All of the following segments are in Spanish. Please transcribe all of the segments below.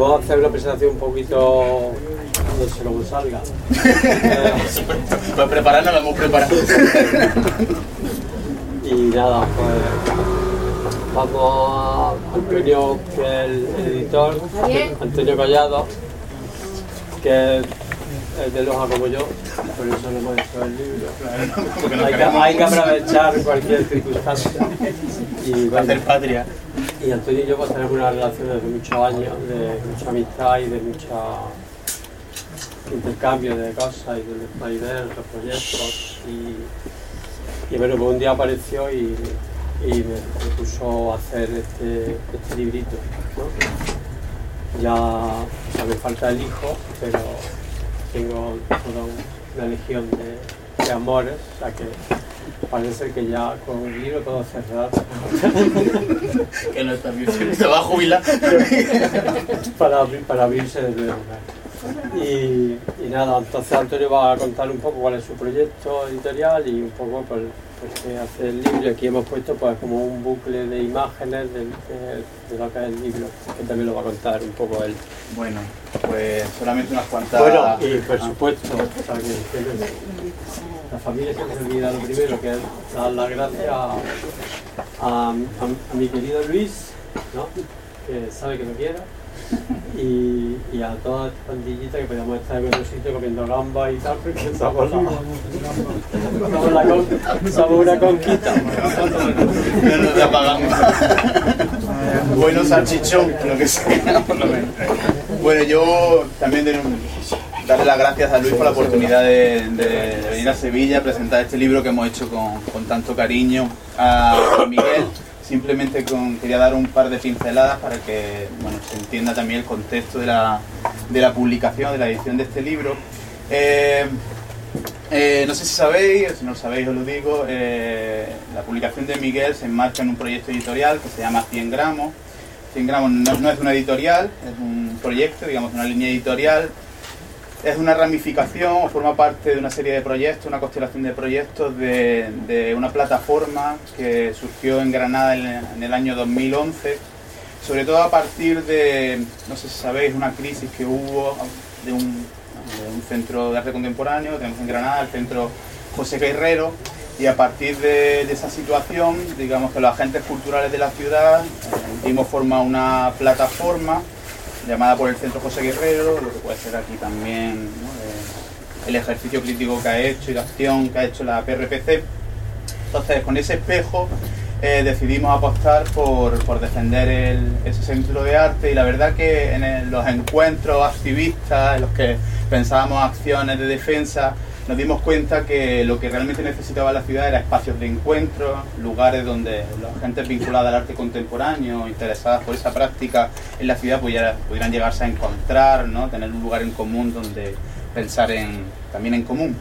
Vamos a hacer una presentación un poquito, no sé cómo salga. Pues prepararnos, lo hemos preparado. Y nada, pues vamos a Antonio, que es el editor, Antonio Collado, que es de Loja como yo, por eso no hemos hecho el libro. Hay que aprovechar cualquier circunstancia. Y bueno, Hacer patria. Y Antonio y yo pues tenemos una relación desde muchos años, de mucha amistad y de mucho intercambio de cosas y de nuestras ideas, nuestros proyectos. Y bueno, pues un día apareció y me puso a hacer este librito, ¿no? Ya, o sea, me falta el hijo, pero tengo toda una legión de amores, o sea que parece ser que ya con un libro puedo cerrar. Que no está bien, se va a jubilar. para abrirse de nuevo. Y nada, entonces Antonio va a contar un poco cuál es su proyecto editorial y un poco pues qué hace el libro. Y aquí hemos puesto pues como un bucle de imágenes de lo que es el libro, que también lo va a contar un poco él. Bueno, pues solamente unas cuantas... Bueno, y por supuesto, o sea, que la familia siempre se olvida lo primero, que es dar las gracias a mi querido Luis, ¿no? Que sabe que lo quiero. Y a toda esta pandillita que podíamos estar en otro sitio comiendo gambas y tal, porque somos una conquista. No nos da pagamos. Bueno, salchichón, lo que sea, por lo menos. Bueno, yo también darle las gracias a Luis por la oportunidad de venir a Sevilla a presentar este libro que hemos hecho con tanto cariño a Miguel. Simplemente quería dar un par de pinceladas para que se entienda también el contexto de la publicación, de la edición de este libro. No sé si sabéis, si no lo sabéis os lo digo, la publicación de Miguel se enmarca en un proyecto editorial que se llama 100 gramos. 100 gramos no es una editorial, es un proyecto, digamos, una línea editorial. Es una ramificación o forma parte de una serie de proyectos, una constelación de proyectos de una plataforma que surgió en Granada en el año 2011, sobre todo a partir de, no sé si sabéis, una crisis que hubo de un centro de arte contemporáneo, tenemos en Granada el centro José Guerrero, y a partir de esa situación, digamos que los agentes culturales de la ciudad dimos forma a una plataforma llamada por el Centro José Guerrero, lo que puede ser aquí también, ¿no? El ejercicio crítico que ha hecho y la acción que ha hecho la PRPC. Entonces, con ese espejo decidimos apostar por defender ese centro de arte, y la verdad que en los encuentros activistas, en los que pensábamos acciones de defensa, nos dimos cuenta que lo que realmente necesitaba la ciudad era espacios de encuentro, lugares donde la gente vinculada al arte contemporáneo, interesadas por esa práctica en la ciudad, pudieran llegarse a encontrar, ¿no? Tener un lugar en común donde pensar también en común.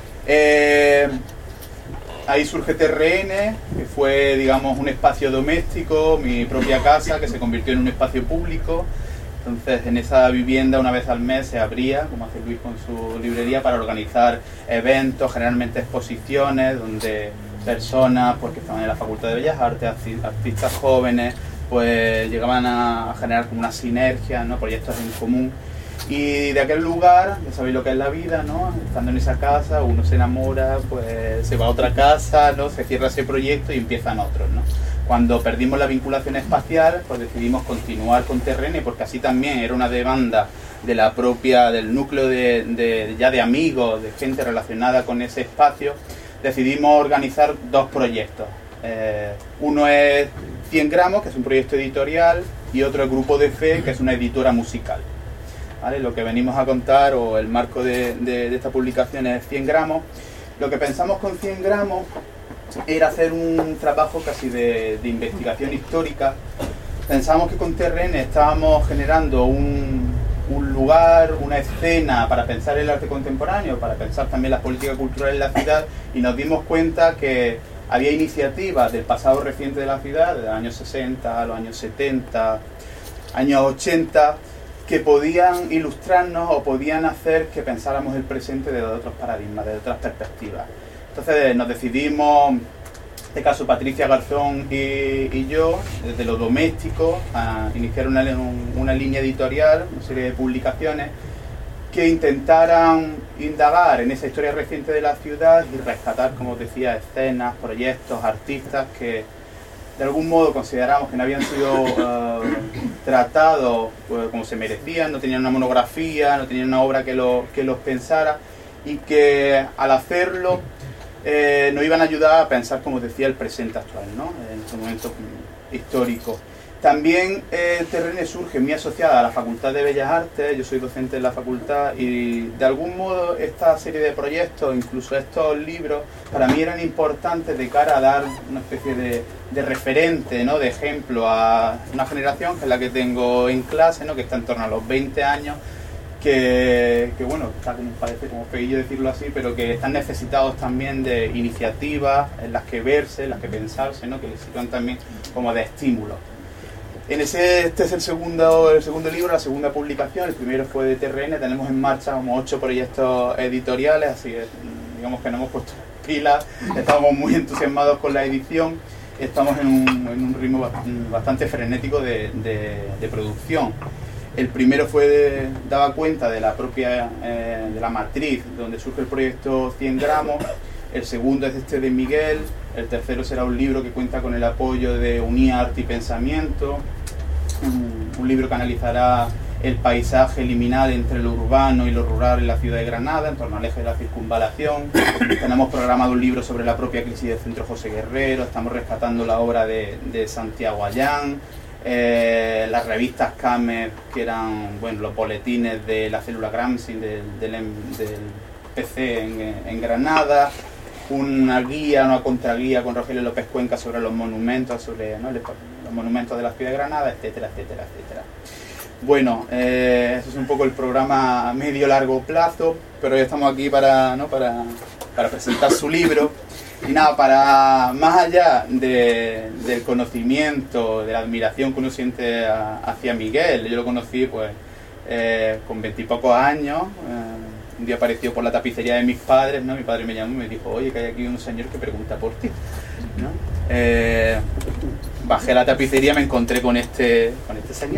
Ahí surge TRN, que fue, digamos, un espacio doméstico, mi propia casa, que se convirtió en un espacio público. Entonces, en esa vivienda una vez al mes se abría, como hace Luis con su librería, para organizar eventos, generalmente exposiciones, donde personas que estaban en la Facultad de Bellas Artes, artistas jóvenes, pues llegaban a generar como una sinergia, ¿no? Proyectos en común. Y de aquel lugar, ya sabéis lo que es la vida, ¿no? Estando en esa casa, uno se enamora, pues se va a otra casa, ¿no? Se cierra ese proyecto y empiezan otros, ¿no? Cuando perdimos la vinculación espacial, pues decidimos continuar con TRN, porque así también era una demanda de la propia, del núcleo de amigos, de gente relacionada con ese espacio. Decidimos organizar dos proyectos. Uno es 100 gramos, que es un proyecto editorial, y otro es Grupo de Fe, que es una editora musical. ¿Vale? Lo que venimos a contar, o el marco de esta publicación, es 100 gramos. Lo que pensamos con 100 gramos era hacer un trabajo casi de investigación histórica. Pensamos que con TRN estábamos generando un lugar, una escena para pensar el arte contemporáneo, para pensar también las políticas culturales de la ciudad, y nos dimos cuenta que había iniciativas del pasado reciente de la ciudad, de los años 60, los años 70, años 80, que podían ilustrarnos o podían hacer que pensáramos el presente desde otros paradigmas, desde otras perspectivas. Entonces nos decidimos este caso Patricia Garzón y yo, desde lo doméstico, a iniciar una línea editorial, una serie de publicaciones que intentaran indagar en esa historia reciente de la ciudad y rescatar, como os decía, escenas, proyectos, artistas que de algún modo consideramos que no habían sido tratados como se merecían, no tenían una monografía, no tenían una obra que los pensara, y que al hacerlo nos iban a ayudar a pensar, como os decía, el presente actual, ¿no? En este momento histórico. También Terrene surge muy asociada a la Facultad de Bellas Artes, yo soy docente en la facultad, y de algún modo esta serie de proyectos, incluso estos libros, para mí eran importantes de cara a dar una especie de referente, ¿no? De ejemplo a una generación que es la que tengo en clase, ¿no? Que está en torno a los 20 años, que bueno, está como parece como feillo decirlo así, pero que están necesitados también de iniciativas en las que verse, en las que pensarse, ¿no? Que les sirvan también como de estímulo. Este es el segundo libro, la segunda publicación. El primero fue de TRN. Tenemos en marcha como 8 proyectos editoriales, así que digamos que nos hemos puesto pilas, estamos muy entusiasmados con la edición, estamos en un ritmo bastante frenético de producción. El primero daba cuenta de la propia de la matriz donde surge el proyecto 100 gramos. El segundo es este de Miguel. El tercero será un libro que cuenta con el apoyo de Unía Arte y Pensamiento, un libro que analizará el paisaje liminal entre lo urbano y lo rural en la ciudad de Granada, en torno al eje de la circunvalación. Tenemos programado un libro sobre la propia crisis del Centro José Guerrero, estamos rescatando la obra de Santiago Allán, las revistas Camer, que eran los boletines de la célula Gramsci del PC en Granada, una contraguía con Rogelio López Cuenca sobre los monumentos, los monumentos de la ciudad de Granada, etcétera, etcétera, etcétera. Bueno, eso es un poco el programa a medio-largo plazo, pero hoy estamos aquí para presentar su libro. Y nada, para más allá del conocimiento, de la admiración que uno siente hacia Miguel, yo lo conocí con 20 y pocos años. Un día apareció por la tapicería de mis padres, ¿no? Mi padre me llamó y me dijo, oye, que hay aquí un señor que pregunta por ti, ¿no? Bajé a la tapicería, me encontré con este señor.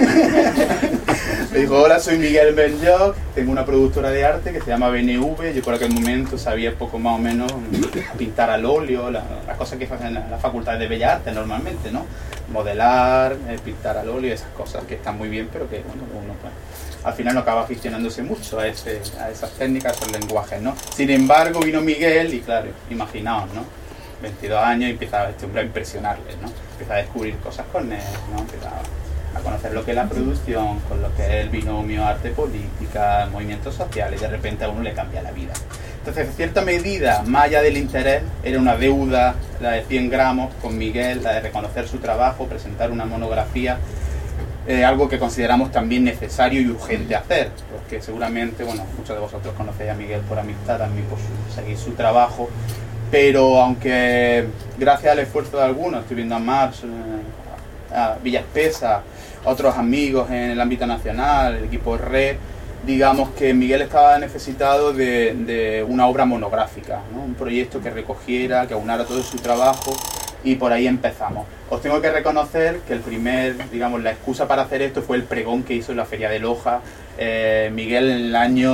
Me dijo, hola, soy Miguel Benlloch, tengo una productora de arte que se llama BNV. Yo por aquel momento sabía poco más o menos pintar al óleo, las cosas que hacen en la Facultad de Bellas Artes normalmente, ¿no? Modelar, pintar al óleo, esas cosas que están muy bien, pero que uno al final no acaba aficionándose mucho a esas técnicas, a esos lenguajes, ¿no? Sin embargo, vino Miguel y claro, imaginaos, ¿no? 22 años y empieza este hombre a impresionarle, ¿no? Empieza a descubrir cosas con él, ¿no? Empieza a conocer lo que es la producción, con lo que es el binomio arte-política, movimientos sociales, y de repente a uno le cambia la vida. Entonces, en cierta medida, más allá del interés, era una deuda, la de 100 gramos con Miguel, la de reconocer su trabajo, presentar una monografía, algo que consideramos también necesario y urgente hacer, porque seguramente, muchos de vosotros conocéis a Miguel por amistad, también por seguir su trabajo, pero aunque gracias al esfuerzo de algunos, estoy viendo a Mars, a Villa Espesa, a otros amigos en el ámbito nacional, el equipo Red, digamos que Miguel estaba necesitado de una obra monográfica, ¿no? Un proyecto que recogiera, que aunara todo su trabajo, y por ahí empezamos. Os tengo que reconocer que la excusa para hacer esto fue el pregón que hizo en la Feria de Loja Miguel en el año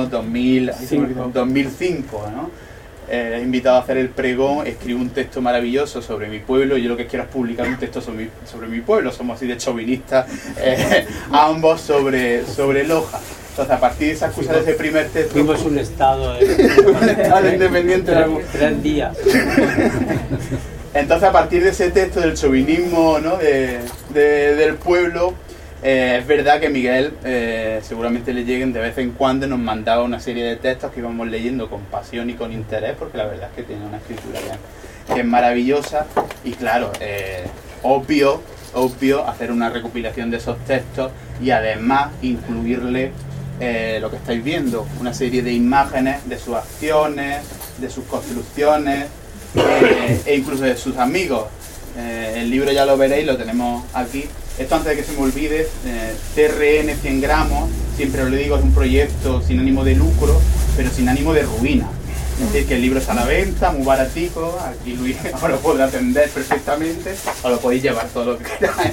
2005, ¿no? Invitado a hacer el pregón, escribo un texto maravilloso sobre mi pueblo, y yo lo que quiero es publicar un texto sobre mi pueblo, somos así de chauvinistas, ambos sobre Loja. Entonces, a partir de esa excusa de ese primer texto... Fuimos un estado independiente. 3 días. Entonces, a partir de ese texto del chauvinismo, ¿no? del pueblo, es verdad que Miguel seguramente le lleguen de vez en cuando, nos mandaba una serie de textos que íbamos leyendo con pasión y con interés, porque la verdad es que tiene una escritura que es maravillosa, y claro, obvio hacer una recopilación de esos textos y además incluirle lo que estáis viendo, una serie de imágenes de sus acciones, de sus construcciones, e incluso de sus amigos. El libro ya lo veréis, lo tenemos aquí. Esto, antes de que se me olvide, TRN 100 gramos, siempre os lo digo, es un proyecto sin ánimo de lucro, pero sin ánimo de ruina. Es decir, que el libro está a la venta, muy baratico, aquí Luis os lo podrá atender perfectamente, os lo podéis llevar todo lo que queráis.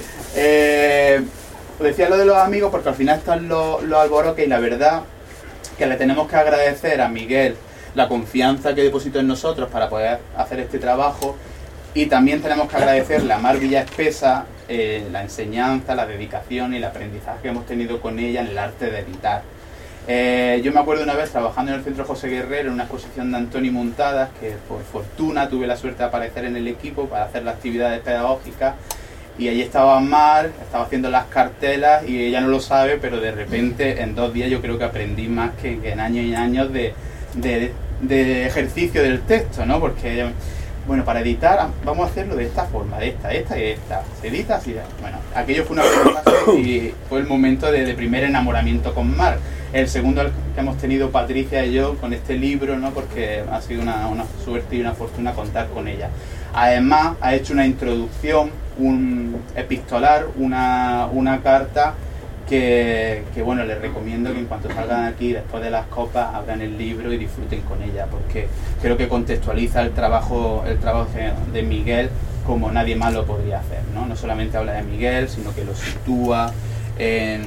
Os decía lo de los amigos porque al final están los alboroques y la verdad que le tenemos que agradecer a Miguel la confianza que depositó en nosotros para poder hacer este trabajo, y también tenemos que agradecerle a Mar Villaespesa la enseñanza, la dedicación y el aprendizaje que hemos tenido con ella en el arte de editar. Yo me acuerdo una vez trabajando en el Centro José Guerrero en una exposición de Antoni Muntadas, que por fortuna tuve la suerte de aparecer en el equipo para hacer las actividades pedagógicas, y allí estaba Mar, estaba haciendo las cartelas y ella no lo sabe, pero de repente en 2 días yo creo que aprendí más que en años y años de ejercicio del texto, ¿no? Porque bueno, para editar vamos a hacerlo de esta forma, de esta y esta. Se edita así. Bueno, aquello fue una primera fase y fue el momento de primer enamoramiento con Mar. El segundo que hemos tenido Patricia y yo con este libro, ¿no? Porque ha sido una suerte y una fortuna contar con ella. Además, ha hecho una introducción, un epistolar, una carta que bueno, les recomiendo que en cuanto salgan aquí después de las copas abran el libro y disfruten con ella, porque creo que contextualiza el trabajo de Miguel como nadie más lo podría hacer, ¿no? No solamente habla de Miguel, sino que lo sitúa en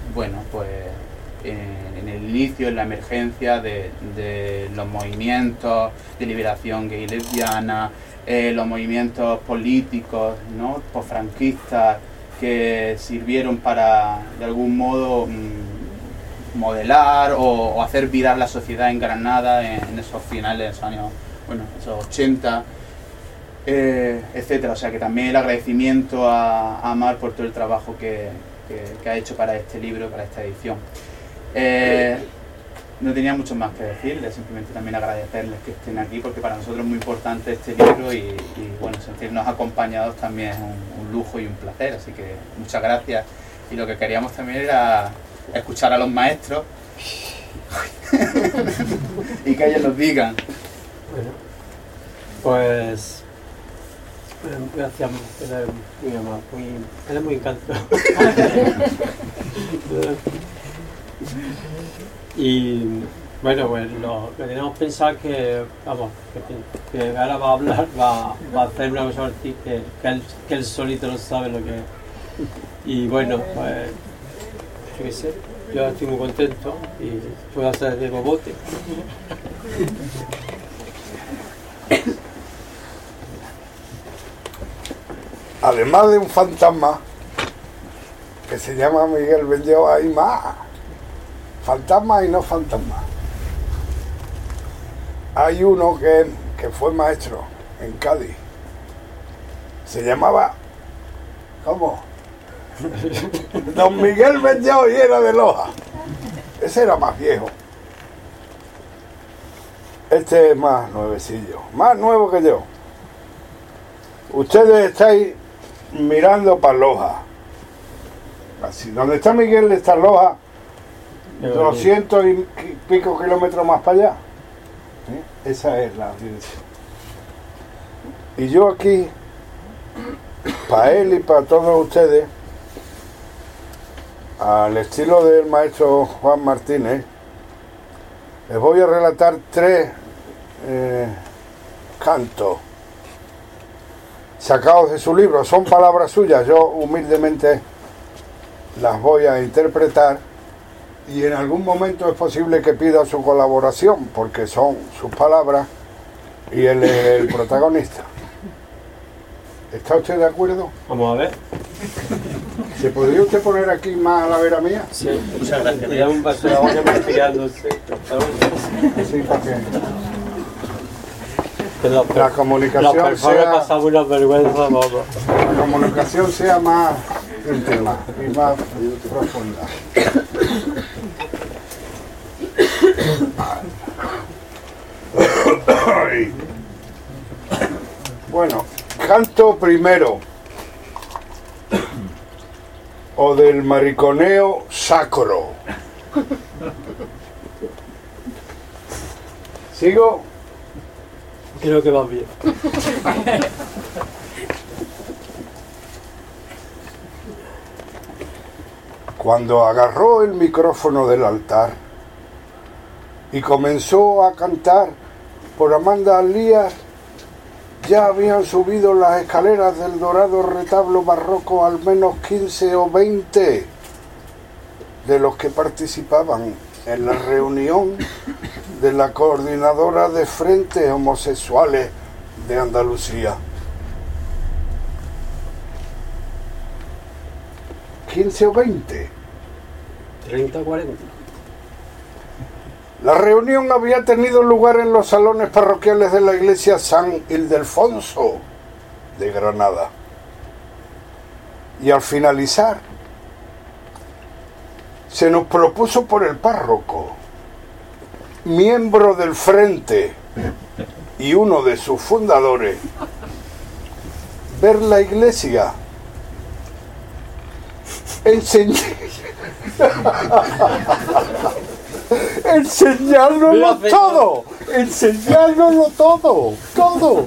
el inicio, en la emergencia de los movimientos de liberación gay y lesbiana, los movimientos políticos, ¿no? Posfranquistas, que sirvieron para, de algún modo, modelar o hacer virar la sociedad en Granada en esos finales de esos años, esos 80, etcétera. O sea que también el agradecimiento a Mar por todo el trabajo que ha hecho para este libro, para esta edición. No tenía mucho más que decirles, simplemente también agradecerles que estén aquí, porque para nosotros es muy importante este libro y bueno, sentirnos acompañados también es un lujo y un placer, así que muchas gracias. Y lo que queríamos también era escuchar a los maestros y que ellos nos digan. Bueno, pues gracias, él es muy encantador. Y bueno, pues lo que tenemos pensado es que, vamos, que ahora va a hablar, va a hacer una cosa así que él solito no sabe lo que es. Y bueno, pues yo qué sé, yo estoy muy contento y puedo hacer de bobote. Además de un fantasma que se llama Miguel Benlloch, hay más fantasmas y no fantasmas. Hay uno que fue maestro en Cádiz, se llamaba, ¿cómo? Don Miguel Benlloch, y era de Loja. Ese era más viejo. Este es más nuevecillo, más nuevo que yo. Ustedes estáis mirando para Loja. Así, donde está Miguel está Loja, 200 y pico kilómetros más para allá. ¿Sí? Esa es la dirección. Y yo aquí, para él y para todos ustedes, al estilo del maestro Juan Martínez, les voy a relatar 3 cantos sacados de su libro. Son palabras suyas, yo humildemente las voy a interpretar y en algún momento es posible que pida su colaboración porque son sus palabras y él es el protagonista. ¿Está usted de acuerdo? Vamos a ver. ¿Se podría usted poner aquí más a la vera mía? Sí, muchas gracias. Ya un vaso de agua que me estoy quedando. Sí, para que la comunicación sea, pasamos una vergüenza, vamos. la comunicación sea más íntima y más profunda. Bueno, canto primero, o del mariconeo sacro. ¿Sigo? Creo que va bien. Cuando agarró el micrófono del altar, y comenzó a cantar por Amanda Lías. Ya habían subido las escaleras del dorado retablo barroco al menos 15 o 20 de los que participaban en la reunión de la Coordinadora de Frentes Homosexuales de Andalucía. 15 o 20. 30 o 40. La reunión había tenido lugar en los salones parroquiales de la iglesia San Ildefonso de Granada. Y al finalizar, se nos propuso por el párroco, miembro del Frente y uno de sus fundadores, ver la iglesia, enseñárnoslo todo, todo.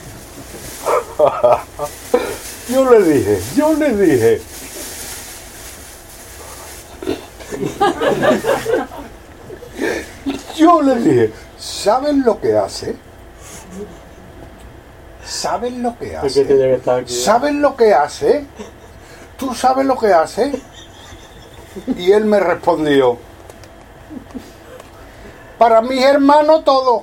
Yo le dije, ¿saben lo que hace? ¿Saben lo que hace? ¿Tú sabes lo que hace? Y él me respondió, para mis hermanos todo.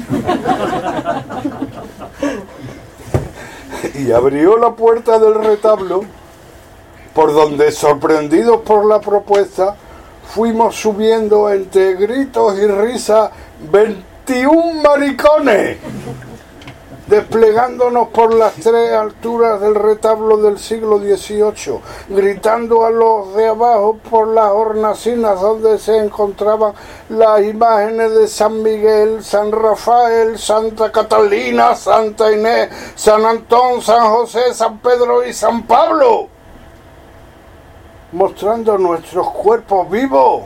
Y abrió la puerta del retablo, por donde, sorprendidos por la propuesta, fuimos subiendo entre gritos y risas 21 maricones, desplegándonos por las tres alturas del retablo del siglo XVIII, gritando a los de abajo por las hornacinas donde se encontraban las imágenes de San Miguel, San Rafael, Santa Catalina, Santa Inés, San Antón, San José, San Pedro y San Pablo, mostrando nuestros cuerpos vivos,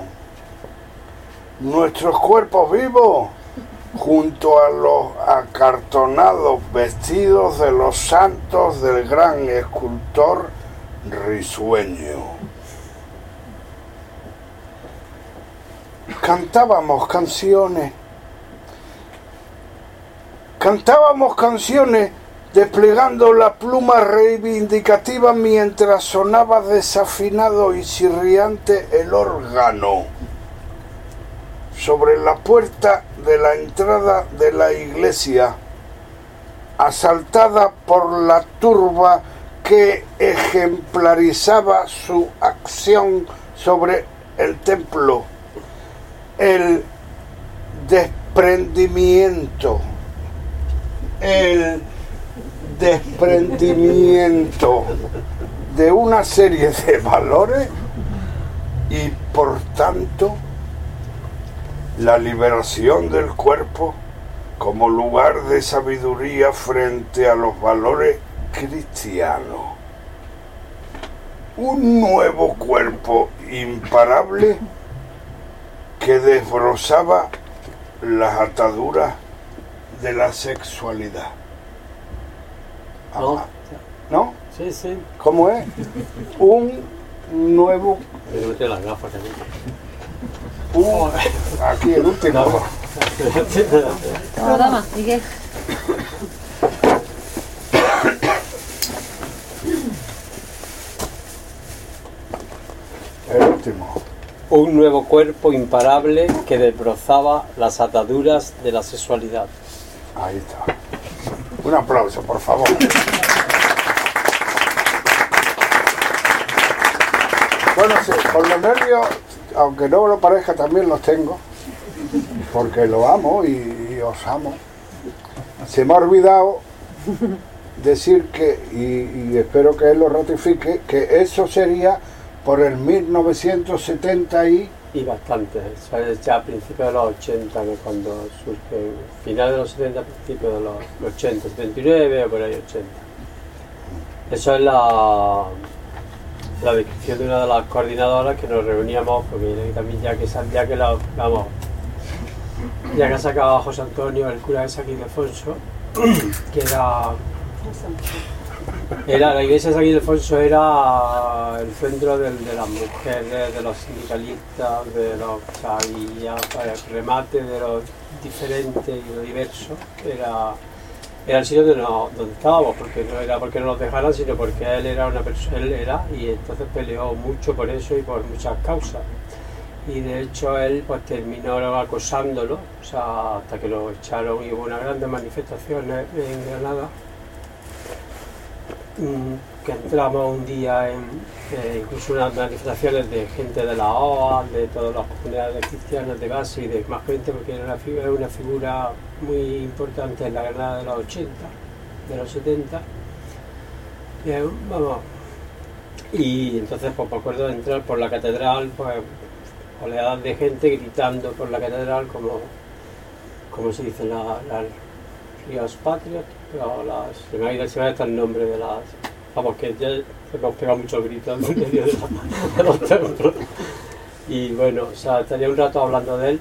junto a los acartonados vestidos de los santos del gran escultor Risueño. Cantábamos canciones desplegando la pluma reivindicativa mientras sonaba desafinado y chirriante el órgano. Sobre la puerta de la entrada de la iglesia, asaltada por la turba que ejemplarizaba su acción sobre el templo, el desprendimiento de una serie de valores y, por tanto, la liberación del cuerpo como lugar de sabiduría frente a los valores cristianos. Un nuevo cuerpo imparable que desbrozaba las ataduras de la sexualidad. ¿No? ¿No? Sí, sí. ¿Cómo es? Un nuevo... Me metí las gafas aquí. Aquí el último. Programa, Miguel. El último. Un nuevo cuerpo imparable que desbrozaba las ataduras de la sexualidad. Ahí está. Un aplauso, por favor. Bueno, sí, por los nervios, aunque no lo parezca, también los tengo, porque lo amo y os amo. Se me ha olvidado decir que, y espero que él lo ratifique, que eso sería por el 1970 y bastante, ¿sabes? Ya a principios de los 80, que cuando surge, final de los 70, principios de los 80, 79 o por ahí 80. Eso es la descripción de una de las coordinadoras que nos reuníamos, porque también ya que ha sacado a José Antonio, el cura de San Ildefonso, que era La iglesia de San Ildefonso era el centro de las mujeres, de los sindicalistas, de los, o sea, y ya para el remate de lo diferente y lo diverso, era el sitio donde estábamos, porque no era porque no nos dejaran, sino porque él era una persona, y entonces peleó mucho por eso y por muchas causas. Y de hecho él pues terminó acosándolo, o sea, hasta que lo echaron y hubo unas grandes manifestaciones en Granada, que entramos un día incluso unas manifestaciones de gente de la OA, de todas las comunidades cristianas de base y de más gente, porque era una figura muy importante en la Granada de los 80, de los 70. Vamos. Y entonces pues me acuerdo de entrar por la catedral, pues oleadas de gente gritando por la catedral como se dice, Ríos Patriot, se me ha ido hasta el nombre de las... Vamos, que ya hemos pegado muchos gritos en medio de los templos. Y bueno, o sea, estaría un rato hablando de él.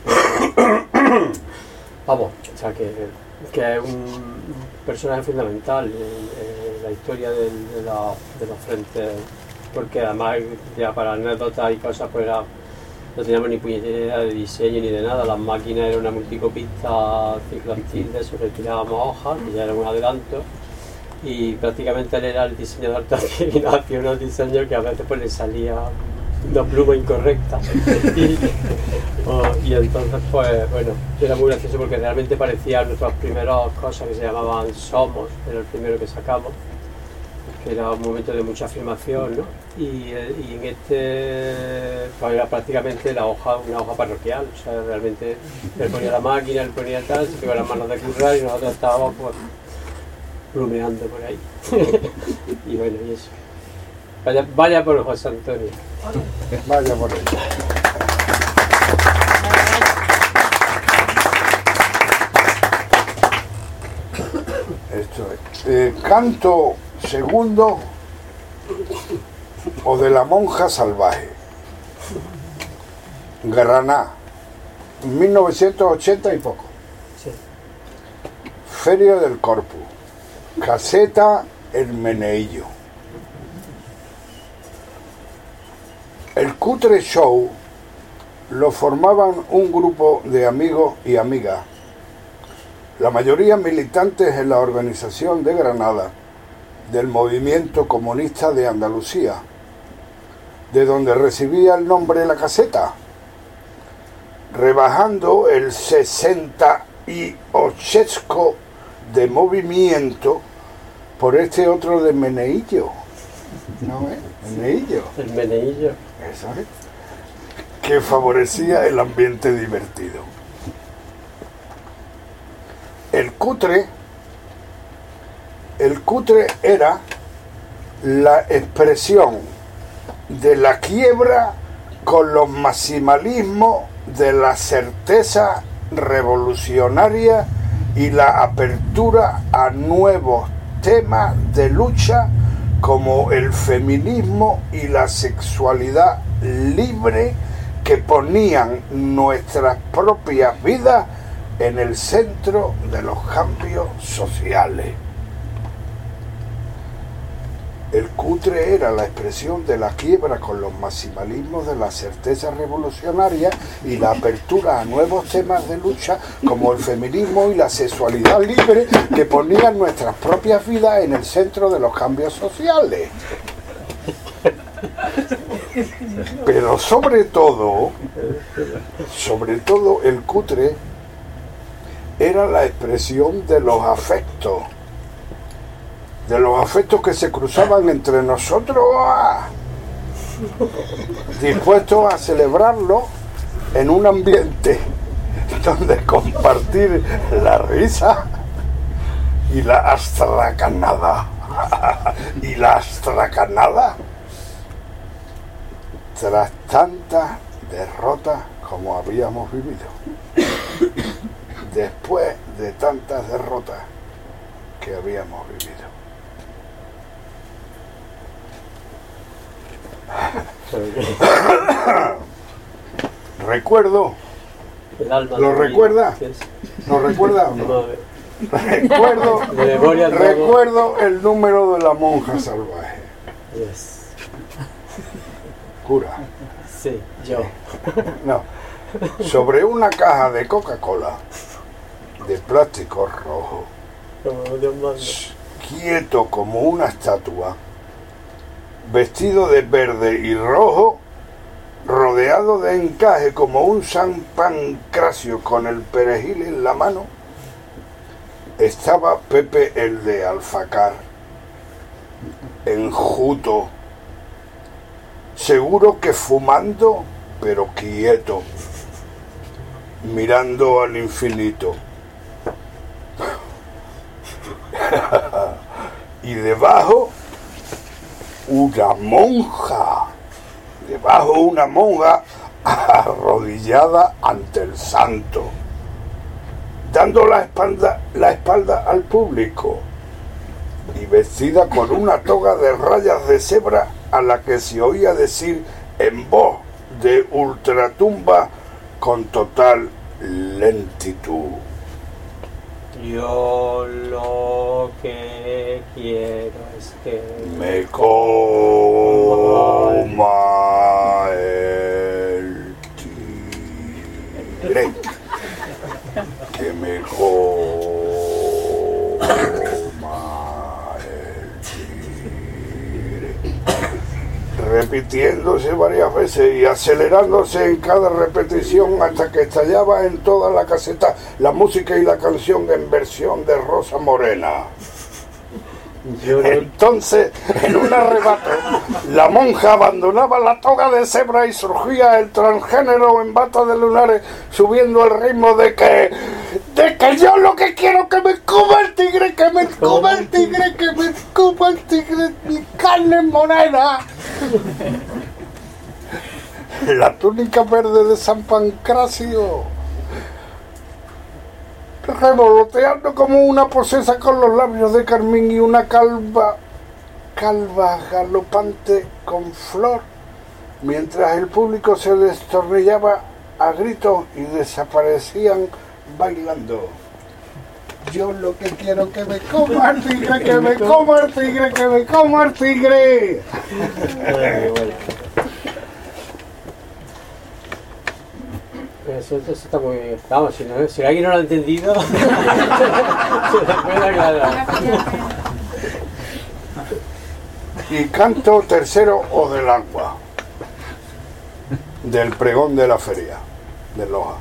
Vamos, o sea, que es un personaje fundamental en la historia de los frentes, porque además, ya para anécdotas y cosas, pues no teníamos ni puñetera idea de diseño ni de nada. Las máquinas eran una multicopista cicloactil, de eso retirábamos hojas, que ya era un adelanto, y prácticamente él era el diseñador también, y nos hacía unos diseños que a veces pues le salía una pluma incorrecta. Y entonces pues bueno, era muy gracioso porque realmente parecían nuestras primeras cosas que se llamaban Somos, era el primero que sacamos, que era un momento de mucha afirmación, ¿no? Y en pues era prácticamente una hoja parroquial, o sea, realmente él ponía la máquina, él ponía tal, se pegaba las manos de currar y nosotros estábamos pues plumeando por ahí. Y bueno, y eso. Vaya por José Antonio. Vaya por él. Esto es. Canto segundo o de la monja salvaje. Granada, 1980 y poco. Sí. Feria del Corpus. Caseta El Meneillo. El Cutre Show lo formaban un grupo de amigos y amigas, la mayoría militantes en la organización de Granada del Movimiento Comunista de Andalucía, de donde recibía el nombre La Caseta, rebajando el 68 de movimiento por este otro de Meneillo. ¿No es? Meneillo. El Meneillo. Eso es. Que favorecía el ambiente divertido. El cutre era la expresión de la quiebra con los maximalismos de la certeza revolucionaria y la apertura a nuevos temas de lucha como el feminismo y la sexualidad libre, que ponían nuestras propias vidas en el centro de los cambios sociales. El cutre era la expresión de la quiebra con los maximalismos de la certeza revolucionaria y la apertura a nuevos temas de lucha como el feminismo y la sexualidad libre, que ponían nuestras propias vidas en el centro de los cambios sociales. Pero sobre todo el cutre era la expresión de los afectos que se cruzaban entre nosotros, dispuestos a celebrarlo en un ambiente donde compartir la risa y la astracanada. Y la astracanada, tras tantas derrotas como habíamos vivido. Después de tantas derrotas que habíamos vivido. Recuerdo. El alma ¿Lo recuerda? ¿Lo recuerda o no? De memoria al lobo. recuerdo el número de la monja salvaje. Yes. Cura. Sí, yo. No. Sobre una caja de Coca-Cola de plástico rojo, Como Dios manda. quieto como una estatua, vestido de verde y rojo, rodeado de encaje como un San Pancracio con el perejil en la mano, estaba Pepe el de Alfacar, enjuto, seguro que fumando, pero quieto, mirando al infinito. Y debajo una monja, arrodillada ante el santo, dando la espalda al público y vestida con una toga de rayas de cebra a la que se oía decir en voz de ultratumba con total lentitud: Yo lo que quiero es que me coma el tigre, que me coma el tigre, repitiéndose varias veces y acelerándose en cada repetición hasta que estallaba en toda la caseta la música y la canción en versión de Rosa Morena. Entonces, en un arrebato, la monja abandonaba la toga de cebra y surgía el transgénero en bata de lunares, subiendo el ritmo de que yo lo que quiero que me coma el tigre, que me coma el tigre, que me coma el tigre, mi carne morena. La túnica verde de San Pancracio, revoloteando como una posesa con los labios de carmín y una calva galopante con flor, mientras el público se destornillaba a gritos y desaparecían bailando. Yo lo que quiero que me coma el tigre, que me coma el tigre, que me coma el tigre. Bueno. Eso está muy bien. Vamos, si alguien no lo ha entendido, se lo puede aclarar. Y canto tercero o del agua, del pregón de la feria de Loja.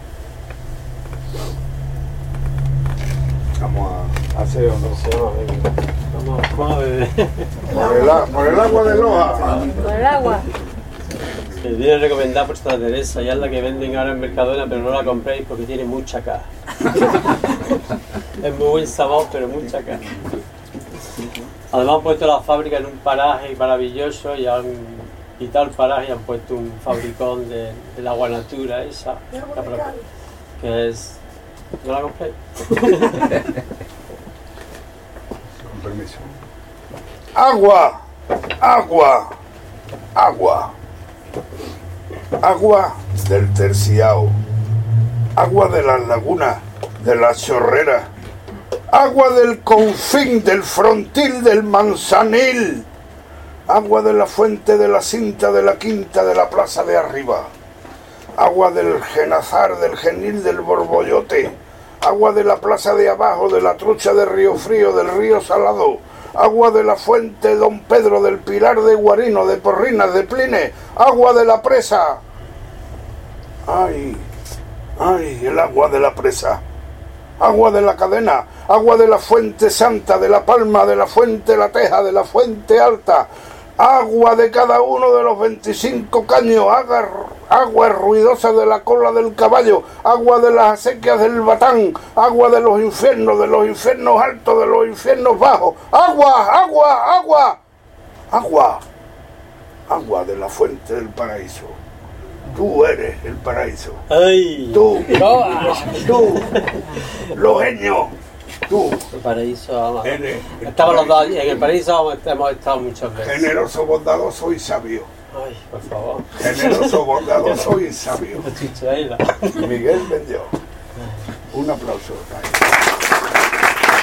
Vamos a hacer o no. Vamos a beber. Por el agua de Loja. Por el agua. Les viene recomendar por Santa Teresa, ya es la que venden ahora en Mercadona, pero no la compréis porque tiene mucha caja. Es muy buen sabor, pero mucha caja. Además han puesto la fábrica en un paraje maravilloso y han quitado el paraje y han puesto un fabricón del agua natura esa, que es... ¿No la compréis? Con permiso. Agua, agua, agua. Agua del Terciao, agua de las lagunas, de las chorreras, agua del confín, del frontil, del manzanil, agua de la fuente de la cinta, de la quinta, de la plaza de arriba, agua del genazar, del genil, del borbollote, agua de la plaza de abajo, de la trucha de Río Frío, del río Salado, agua de la fuente Don Pedro, del Pilar de Guarino, de Porrinas, de Pline, agua de la presa. Ay, ay, el agua de la presa, agua de la cadena, agua de la fuente santa, de la palma, de la fuente La Teja, de la fuente alta, agua de cada uno de los 25 caños, agua ruidosa de la cola del caballo, agua de las acequias del Batán, agua de los infiernos altos, de los infiernos bajos, agua, agua, agua, agua, agua de la fuente del paraíso. Tú eres el paraíso. ¡Ay! Tú, lojeño, tú. El paraíso, vamos. Eres Estamos los dos allí. En el paraíso hemos estado muchas veces. generoso, bondadoso y sabio. Ay, por favor. Generoso, bondadoso y sabio. Chichaela. Miguel vendió. Un aplauso.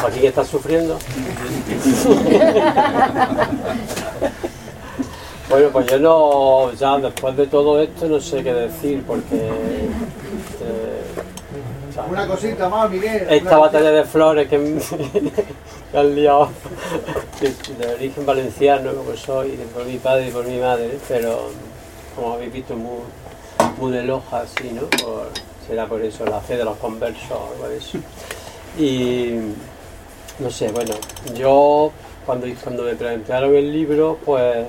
¿Aquí que estás sufriendo? Bueno, pues yo no, ya después de todo esto no sé qué decir, porque Una cosita más, Miguel. esta batalla de flores que han liado, de origen valenciano, como soy, por mi padre y por mi madre, pero como habéis visto, muy de Loja, así, ¿no? Será por eso, la fe de los conversos o algo de eso. Y no sé, bueno, yo cuando me plantearon el libro, pues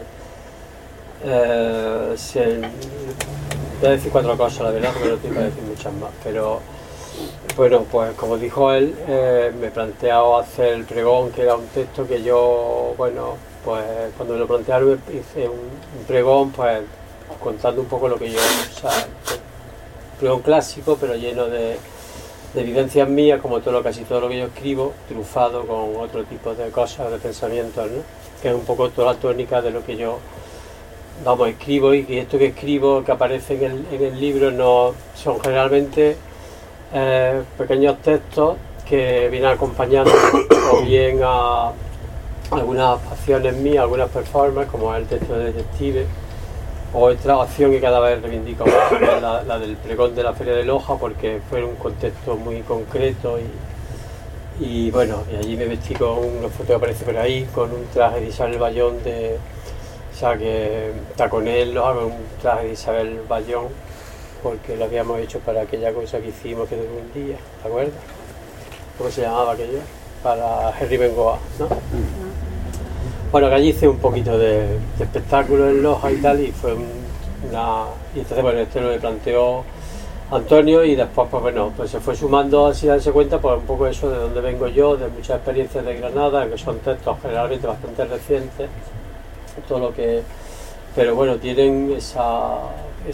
voy a decir 4 cosas, la verdad, porque no tengo que decir muchas más, pero bueno, pues como dijo él, me he planteado hacer el pregón, que era un texto que yo, bueno, pues cuando me lo plantearon hice un pregón, pues contando un poco lo que yo, o sea, un pregón clásico, pero lleno de vivencias mías, como casi todo lo que yo escribo, trufado con otro tipo de cosas, de pensamientos, ¿no? Que es un poco toda la tónica de lo que yo, vamos, escribo, y que esto que escribo, que aparece en el libro, no son generalmente pequeños textos que vienen acompañando o bien a algunas acciones mías, algunas performances, como el texto de Detective, o otra acción que cada vez reivindico más, la del pregón de la Feria de Loja, porque fue un contexto muy concreto y bueno, y allí me vestí con una foto que aparece por ahí, con un traje de Isabel Bayón, o sea que taconel, un traje de Isabel Bayón, porque lo habíamos hecho para aquella cosa que hicimos que duró un día, ¿te acuerdas? ¿Cómo se llamaba aquello? Para Henry Bengoa, ¿no? Bueno, que allí hice un poquito de espectáculo en Loja y tal, y fue y entonces, bueno, esto lo planteó Antonio, y después, pues bueno, pues se fue sumando, así darse cuenta, pues un poco eso de dónde vengo yo, de muchas experiencias de Granada, que son textos generalmente bastante recientes, todo lo que, pero bueno, tienen esa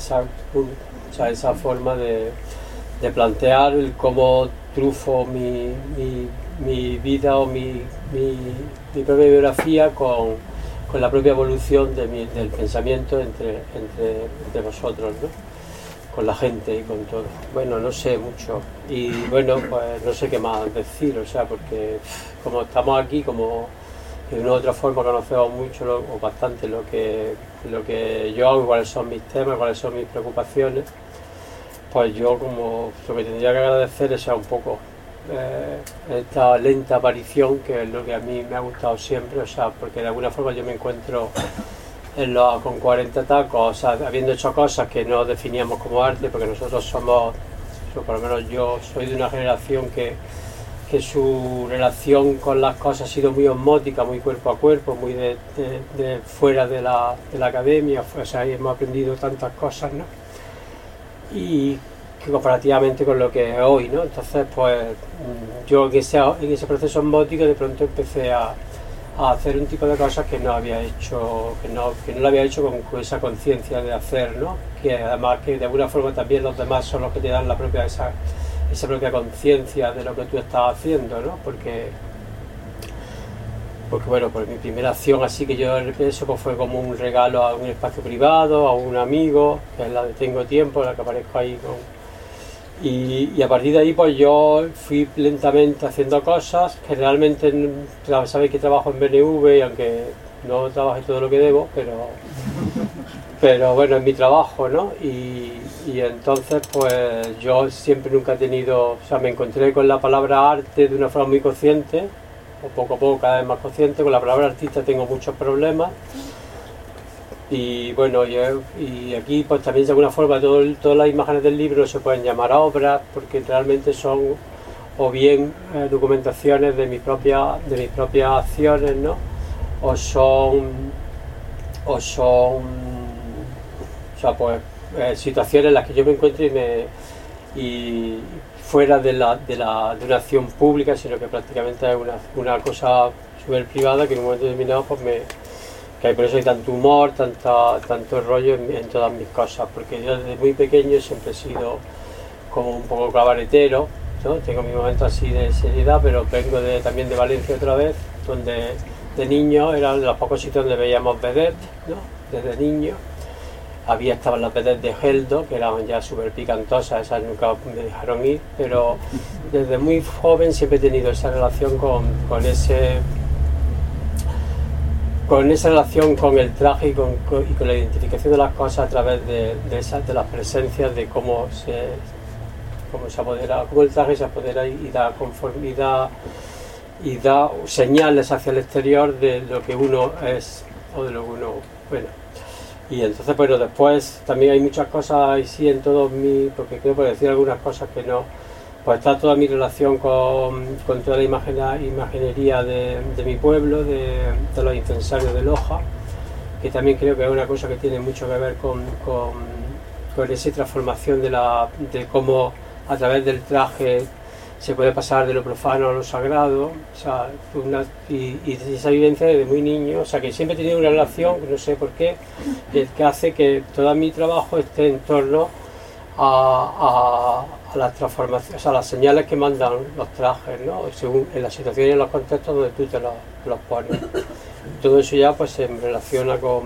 forma de plantear el cómo trufo mi vida o mi propia biografía con la propia evolución del pensamiento entre vosotros, ¿no? Con la gente y con todo. Bueno, no sé mucho, y bueno, pues no sé qué más decir, o sea, porque como estamos aquí, como de una u otra forma conocemos mucho o bastante lo que yo hago, cuáles son mis temas, cuáles son mis preocupaciones, pues yo como lo que tendría que agradecer es un poco esta lenta aparición, que es lo que a mí me ha gustado siempre, o sea, porque de alguna forma yo me encuentro con 40 tacos, o sea, habiendo hecho cosas que no definíamos como arte, porque nosotros somos, o por lo menos yo soy de una generación que su relación con las cosas ha sido muy osmótica, muy cuerpo a cuerpo, muy de fuera de la academia, o sea, ahí hemos aprendido tantas cosas, ¿no? Y que comparativamente con lo que es hoy, ¿no? Entonces, pues yo en ese proceso osmótico de pronto empecé a hacer un tipo de cosas que no había hecho, que no lo había hecho con esa conciencia de hacer, ¿no? Que además que de alguna forma también los demás son los que te dan la propia esa propia conciencia de lo que tú estás haciendo, ¿no? Porque bueno, pues mi primera acción así que yo eso pues fue como un regalo a un espacio privado, a un amigo, que es la de Tengo Tiempo, en la que aparezco ahí y a partir de ahí pues yo fui lentamente haciendo cosas, que realmente sabéis que trabajo en BNV, y aunque no trabaje todo lo que debo, pero bueno, es mi trabajo, ¿no? Y entonces pues yo siempre nunca he tenido, o sea, me encontré con la palabra arte de una forma muy consciente, o poco a poco cada vez más consciente. Con la palabra artista tengo muchos problemas, y bueno, y aquí pues también de alguna forma todas las imágenes del libro se pueden llamar obras, porque realmente son o bien documentaciones de mis propias acciones, ¿no? o son pues situaciones en las que yo me encuentro y fuera de una acción pública, sino que prácticamente es una cosa súper privada, que en un momento determinado pues que por eso hay tanto humor, tanto rollo en todas mis cosas, porque yo desde muy pequeño siempre he sido como un poco cabaretero, ¿no? Tengo mi momento así de seriedad, pero vengo también de Valencia otra vez, donde de niño eran los pocos sitios donde veíamos vedettes, ¿no? Desde niño. estaban las vedettes de Geldo, que eran ya súper picantosas, esas nunca me dejaron ir, pero desde muy joven siempre he tenido esa relación con esa relación con el traje y con la identificación de las cosas a través de las presencias, de cómo el traje se apodera y da conformidad y da señales hacia el exterior de lo que uno es o de lo que uno, bueno. Y entonces, bueno, después también hay muchas cosas y sí en todos mis, porque quiero decir algunas cosas que no, pues está toda mi relación con toda la imaginería de mi pueblo, de los incensarios de Loja, que también creo que es una cosa que tiene mucho que ver con esa transformación de cómo a través del traje se puede pasar de lo profano a lo sagrado, o sea, y esa vivencia desde muy niño, o sea, que siempre he tenido una relación, no sé por qué, que hace que todo mi trabajo esté en torno a las transformaciones, o sea, las señales que mandan los trajes, ¿no? Según en las situaciones y en los contextos donde tú te los pones. Todo eso ya pues se relaciona con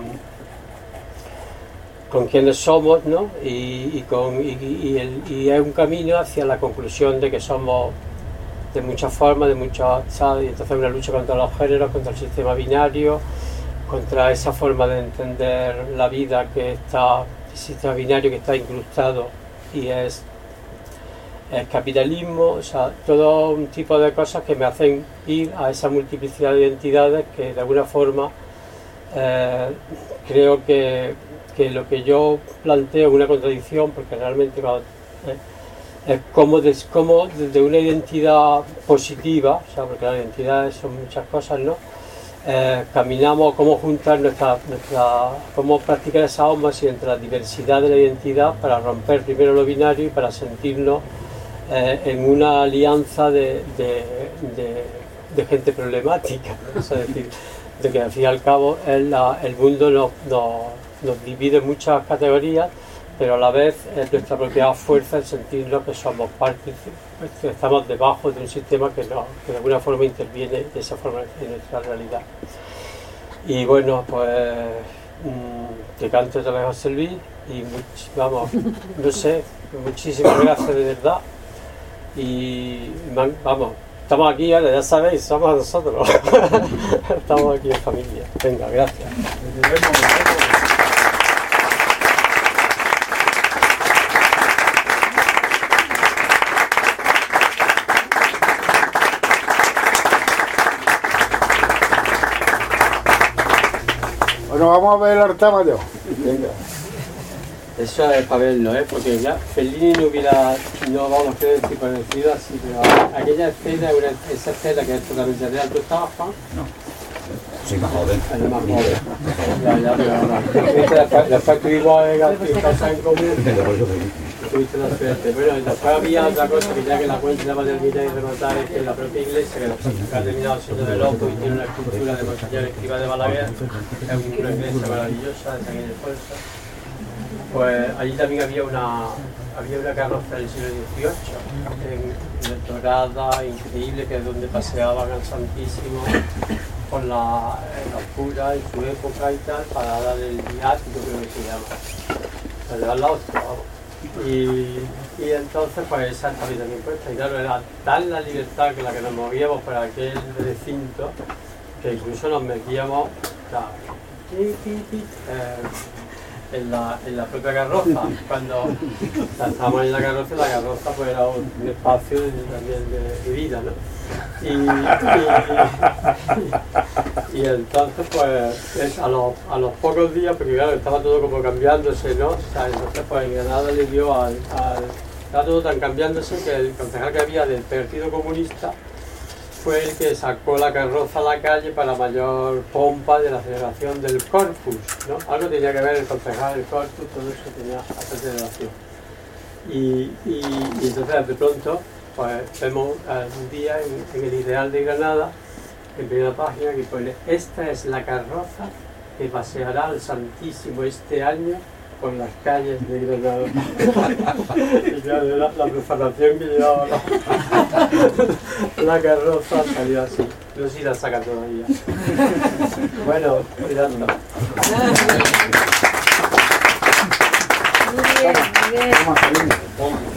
quiénes somos, ¿no? Y es un camino hacia la conclusión de que somos de muchas formas, de muchas, ¿sabes? Y entonces una lucha contra los géneros, contra el sistema binario, contra esa forma de entender la vida el sistema binario que está incrustado y es el capitalismo, o sea, todo un tipo de cosas que me hacen ir a esa multiplicidad de identidades que de alguna forma creo que lo que yo planteo es una contradicción, porque realmente es como desde una identidad positiva, o sea, porque las identidades son muchas cosas, ¿no? Caminamos, cómo juntar cómo practicar esa ósmosis entre la diversidad de la identidad para romper primero lo binario y para sentirnos en una alianza de gente problemática, ¿no? Es decir, de que al fin y al cabo el mundo nos divide en muchas categorías, pero a la vez es nuestra propia fuerza el sentirnos que somos parte, que estamos debajo de un sistema que de alguna forma interviene de esa forma en nuestra realidad. Y bueno, pues te canto otra vez José Luis y vamos, no sé, muchísimas gracias de verdad. Y vamos, estamos aquí, ya sabéis, somos nosotros. Estamos aquí en familia. Venga, gracias. Bueno, vamos a ver el altar mayor. Venga. Eso es para verlo, porque ya Fellini no vamos a decir parecido así, pero aquella escena, esa escena que es totalmente real. ¿Tú estabas, Juan? No. Soy más joven. Es más joven. Ya, pero después tuvimos cosas en común. Tuviste la suerte. Bueno, después había otra cosa que ya que la cuenta va a terminar y rematar, es que la propia iglesia, que ha terminado siendo de loco y tiene una escultura de Monseñor Escrivá de Balaguer, es una iglesia maravillosa de San Ildefonso. Pues allí también había una carroza del siglo XVIII, dorada, increíble, que es donde paseaban al Santísimo con la cura en su época y tal, para dar el viático, creo que se llama, para llevar la hostia, vamos. Y entonces pues esa estaba también puesta, y claro, era tal la libertad que la que nos movíamos por aquel recinto, que incluso nos metíamos, claro, en la propia carroza. Cuando estábamos en la carroza pues era un espacio también de vida, ¿no? Y entonces pues a los pocos días, porque claro, estaba todo como cambiándose, ¿no? O sea, entonces pues en Granada le dio estaba todo tan cambiándose que el concejal que había del Partido Comunista fue el que sacó la carroza a la calle para mayor pompa de la celebración del Corpus, ¿no? Algo tenía que ver el concejal del Corpus, todo eso tenía esa celebración. Y entonces de pronto pues vemos un día en el Ideal de Granada, en primera página, que pone: esta es la carroza que paseará al Santísimo este año por las calles de Granada. Y claro, la profanación que llevaba la carroza salió así. No sé si la saca todavía. Bueno, cuidado. bien, muy bien. Toma, cariño. Toma.